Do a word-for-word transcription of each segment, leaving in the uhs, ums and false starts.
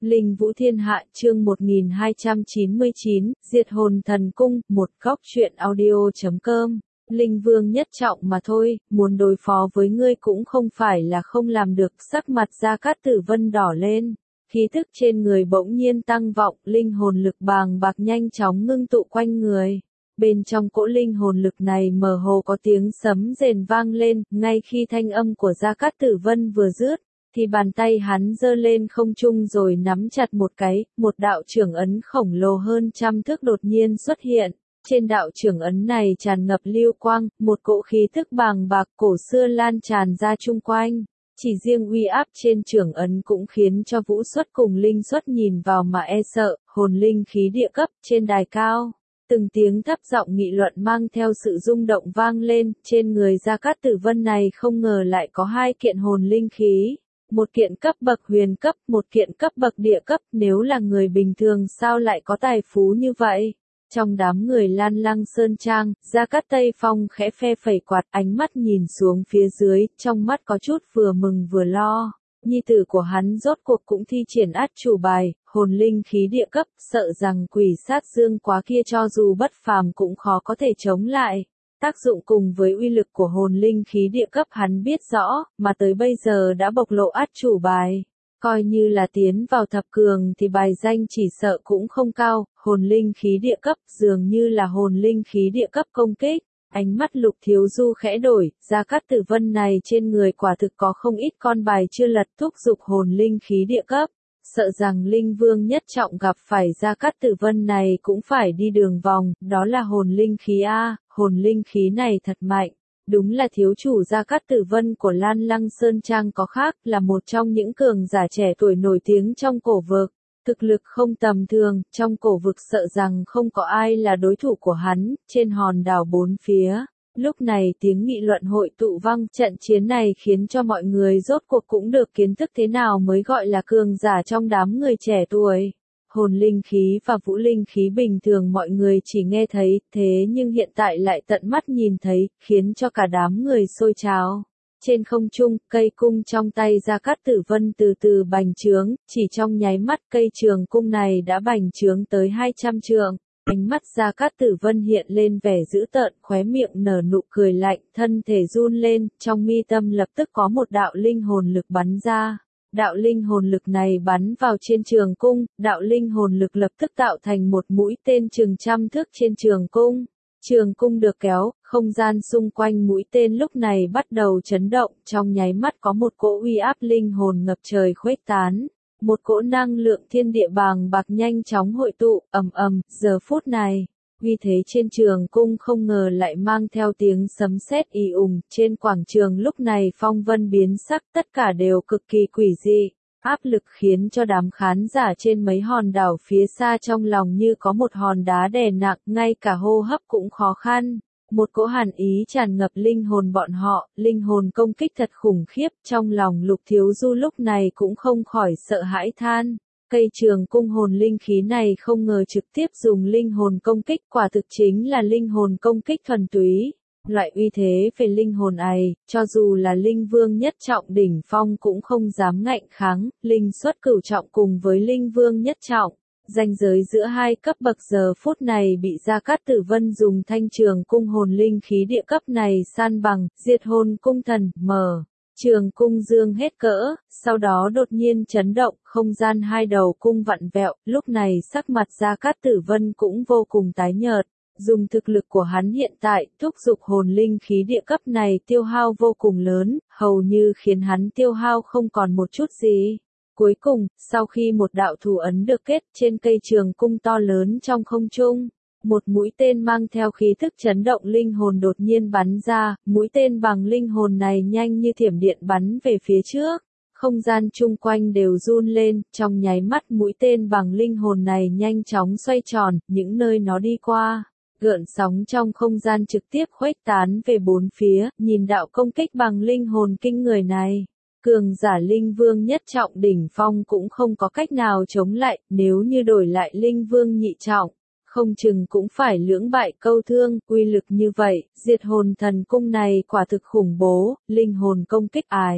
Linh Vũ Thiên Hạ chương một nghìn hai trăm chín mươi chín, Diệt Hồn Thần Cung, một góc truyện audio.com. Linh Vương nhất trọng mà thôi, muốn đối phó với ngươi cũng không phải là không làm được. Sắc mặt Gia Cát Tử Vân đỏ lên, khí thức trên người bỗng nhiên tăng vọng, linh hồn lực bàng bạc nhanh chóng ngưng tụ quanh người. Bên trong cỗ linh hồn lực này mơ hồ có tiếng sấm rền vang lên, ngay khi thanh âm của Gia Cát Tử Vân vừa dứt, thì bàn tay hắn giơ lên không trung rồi nắm chặt một cái, một đạo trưởng ấn khổng lồ hơn trăm thước đột nhiên xuất hiện. Trên đạo trưởng ấn này tràn ngập lưu quang, một cỗ khí thức bàng bạc cổ xưa lan tràn ra chung quanh. Chỉ riêng uy áp trên trưởng ấn cũng khiến cho Vũ Xuất cùng Linh Xuất nhìn vào mà e sợ. Hồn linh khí địa cấp trên đài cao, từng tiếng thấp giọng nghị luận mang theo sự rung động vang lên. Trên người Gia Cát Tử Vân này không ngờ lại có hai kiện hồn linh khí. Một kiện cấp bậc huyền cấp, một kiện cấp bậc địa cấp. Nếu là người bình thường sao lại có tài phú như vậy? Trong đám người Lan Lăng Sơn Trang, Gia Cát Tây Phong khẽ phe phẩy quạt, ánh mắt nhìn xuống phía dưới, trong mắt có chút vừa mừng vừa lo. Nhi tử của hắn rốt cuộc cũng thi triển át chủ bài, hồn linh khí địa cấp, sợ rằng quỷ sát dương quá kia cho dù bất phàm cũng khó có thể chống lại. Tác dụng cùng với uy lực của hồn linh khí địa cấp hắn biết rõ, mà tới bây giờ đã bộc lộ át chủ bài. Coi như là tiến vào thập cường thì bài danh chỉ sợ cũng không cao. Hồn linh khí địa cấp dường như là hồn linh khí địa cấp công kích. Ánh mắt Lục Thiếu Du khẽ đổi, Gia Cát Tử Vân này trên người quả thực có không ít con bài chưa lật, thúc giục hồn linh khí địa cấp. Sợ rằng Linh Vương nhất trọng gặp phải Gia Cát Tử Vân này cũng phải đi đường vòng, đó là hồn linh khí A, hồn linh khí này thật mạnh. Đúng là thiếu chủ Gia Cát Tử Vân của Lan Lăng Sơn Trang có khác, là một trong những cường giả trẻ tuổi nổi tiếng trong cổ vực. Thực lực không tầm thường, trong cổ vực sợ rằng không có ai là đối thủ của hắn. Trên hòn đảo bốn phía, lúc này tiếng nghị luận hội tụ vang. Trận chiến này khiến cho mọi người rốt cuộc cũng được kiến thức thế nào mới gọi là cường giả trong đám người trẻ tuổi. Hồn linh khí và vũ linh khí bình thường mọi người chỉ nghe thấy, thế nhưng hiện tại lại tận mắt nhìn thấy, khiến cho cả đám người sôi trào. Trên không trung, cây cung trong tay Gia Cát Tử Vân từ từ bành trướng, chỉ trong nháy mắt cây trường cung này đã bành trướng tới hai trăm trượng. Ánh mắt Gia Cát Tử Vân hiện lên vẻ dữ tợn, khóe miệng nở nụ cười lạnh, thân thể run lên, trong mi tâm lập tức có một đạo linh hồn lực bắn ra. Đạo linh hồn lực này bắn vào trên trường cung, đạo linh hồn lực lập tức tạo thành một mũi tên chừng trăm thước trên trường cung. Trường cung được kéo, không gian xung quanh mũi tên lúc này bắt đầu chấn động, trong nháy mắt có một cỗ uy áp linh hồn ngập trời khuếch tán. Một cỗ năng lượng thiên địa bàng bạc nhanh chóng hội tụ, ầm ầm, giờ phút này. Uy thế trên trường cung không ngờ lại mang theo tiếng sấm sét ì ùng, trên quảng trường lúc này phong vân biến sắc, tất cả đều cực kỳ quỷ dị. Áp lực khiến cho đám khán giả trên mấy hòn đảo phía xa trong lòng như có một hòn đá đè nặng, ngay cả hô hấp cũng khó khăn. Một cỗ hàn ý tràn ngập linh hồn bọn họ, linh hồn công kích thật khủng khiếp, trong lòng Lục Thiếu Du lúc này cũng không khỏi sợ hãi than. Cây trường cung hồn linh khí này không ngờ trực tiếp dùng linh hồn công kích, quả thực chính là linh hồn công kích thuần túy. Loại uy thế về linh hồn ấy, cho dù là linh vương nhất trọng đỉnh phong cũng không dám ngạnh kháng. Linh Xuất cửu trọng cùng với linh vương nhất trọng, ranh giới giữa hai cấp bậc giờ phút này bị Gia Cát Tử Vân dùng thanh trường cung hồn linh khí địa cấp này san bằng. Diệt hồn cung thần, mở. Trường cung dương hết cỡ, sau đó đột nhiên chấn động, không gian hai đầu cung vặn vẹo, lúc này sắc mặt Gia Cát Tử Vân cũng vô cùng tái nhợt. Dùng thực lực của hắn hiện tại, thúc giục hồn linh khí địa cấp này tiêu hao vô cùng lớn, hầu như khiến hắn tiêu hao không còn một chút gì. Cuối cùng, sau khi một đạo thủ ấn được kết trên cây trường cung to lớn trong không trung, một mũi tên mang theo khí thức chấn động linh hồn đột nhiên bắn ra, mũi tên bằng linh hồn này nhanh như thiểm điện bắn về phía trước. Không gian chung quanh đều run lên, trong nháy mắt mũi tên bằng linh hồn này nhanh chóng xoay tròn, những nơi nó đi qua. Gợn sóng trong không gian trực tiếp khuếch tán về bốn phía, nhìn đạo công kích bằng linh hồn kinh người này. Cường giả linh vương nhất trọng đỉnh phong cũng không có cách nào chống lại, nếu như đổi lại linh vương nhị trọng, không chừng cũng phải lưỡng bại câu thương. Uy lực như vậy, diệt hồn thần cung này quả thực khủng bố, linh hồn công kích ai.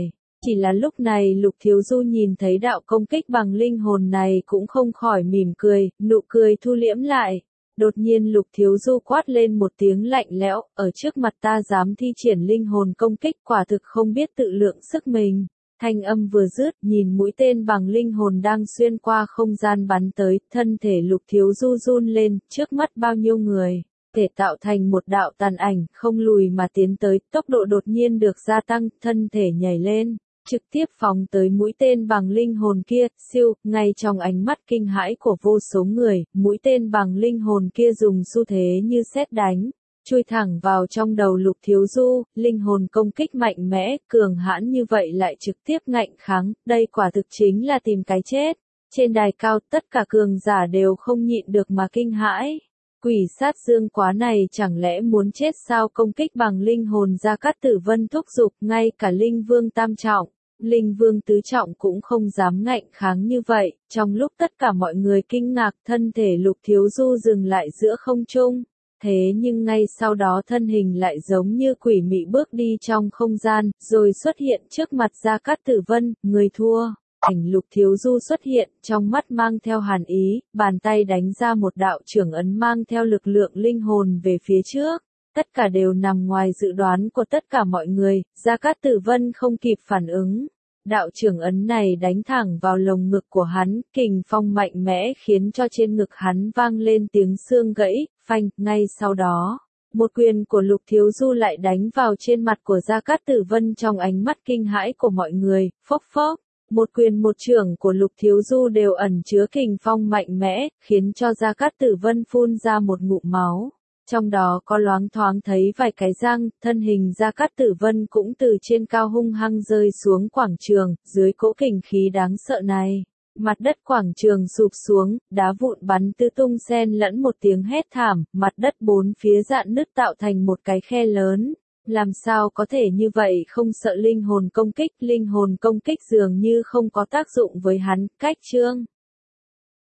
Chỉ là lúc này Lục Thiếu Du nhìn thấy đạo công kích bằng linh hồn này cũng không khỏi mỉm cười, nụ cười thu liễm lại. Đột nhiên Lục Thiếu Du quát lên một tiếng lạnh lẽo, ở trước mặt ta dám thi triển linh hồn công kích, quả thực không biết tự lượng sức mình. Thanh âm vừa dứt, nhìn mũi tên bằng linh hồn đang xuyên qua không gian bắn tới, thân thể Lục Thiếu Du run lên, trước mắt bao nhiêu người, thể tạo thành một đạo tàn ảnh, không lùi mà tiến tới, tốc độ đột nhiên được gia tăng, thân thể nhảy lên, trực tiếp phóng tới mũi tên bằng linh hồn kia, siêu, ngay trong ánh mắt kinh hãi của vô số người, mũi tên bằng linh hồn kia dùng xu thế như sét đánh, chui thẳng vào trong đầu Lục Thiếu Du, linh hồn công kích mạnh mẽ, cường hãn như vậy lại trực tiếp ngạnh kháng, đây quả thực chính là tìm cái chết. Trên đài cao tất cả cường giả đều không nhịn được mà kinh hãi. Quỷ sát dương quá này chẳng lẽ muốn chết sao? Công kích bằng linh hồn Gia Cát Tử Vân thúc giục, ngay cả linh vương tam trọng, linh vương tứ trọng cũng không dám ngạnh kháng như vậy. Trong lúc tất cả mọi người kinh ngạc, thân thể Lục Thiếu Du dừng lại giữa không trung. Thế nhưng ngay sau đó thân hình lại giống như quỷ mị bước đi trong không gian, rồi xuất hiện trước mặt Gia Cát Tử Vân, người thua. Ảnh Lục Thiếu Du xuất hiện, trong mắt mang theo hàn ý, bàn tay đánh ra một đạo trưởng ấn mang theo lực lượng linh hồn về phía trước. Tất cả đều nằm ngoài dự đoán của tất cả mọi người, Gia Cát Tử Vân không kịp phản ứng. Đạo trưởng ấn này đánh thẳng vào lồng ngực của hắn, kình phong mạnh mẽ khiến cho trên ngực hắn vang lên tiếng xương gãy, phanh, ngay sau đó. Một quyền của Lục Thiếu Du lại đánh vào trên mặt của Gia Cát Tử Vân trong ánh mắt kinh hãi của mọi người, phốc phốc. Một quyền một chưởng của Lục Thiếu Du đều ẩn chứa kình phong mạnh mẽ, khiến cho Gia Cát Tử Vân phun ra một ngụm máu. Trong đó có loáng thoáng thấy vài cái răng, thân hình Gia Cát Tử Vân cũng từ trên cao hung hăng rơi xuống quảng trường, dưới cỗ kình khí đáng sợ này. Mặt đất quảng trường sụp xuống, đá vụn bắn tứ tung xen lẫn một tiếng hét thảm, mặt đất bốn phía rạn nứt tạo thành một cái khe lớn. Làm sao có thể như vậy không sợ linh hồn công kích, linh hồn công kích dường như không có tác dụng với hắn, cách chương.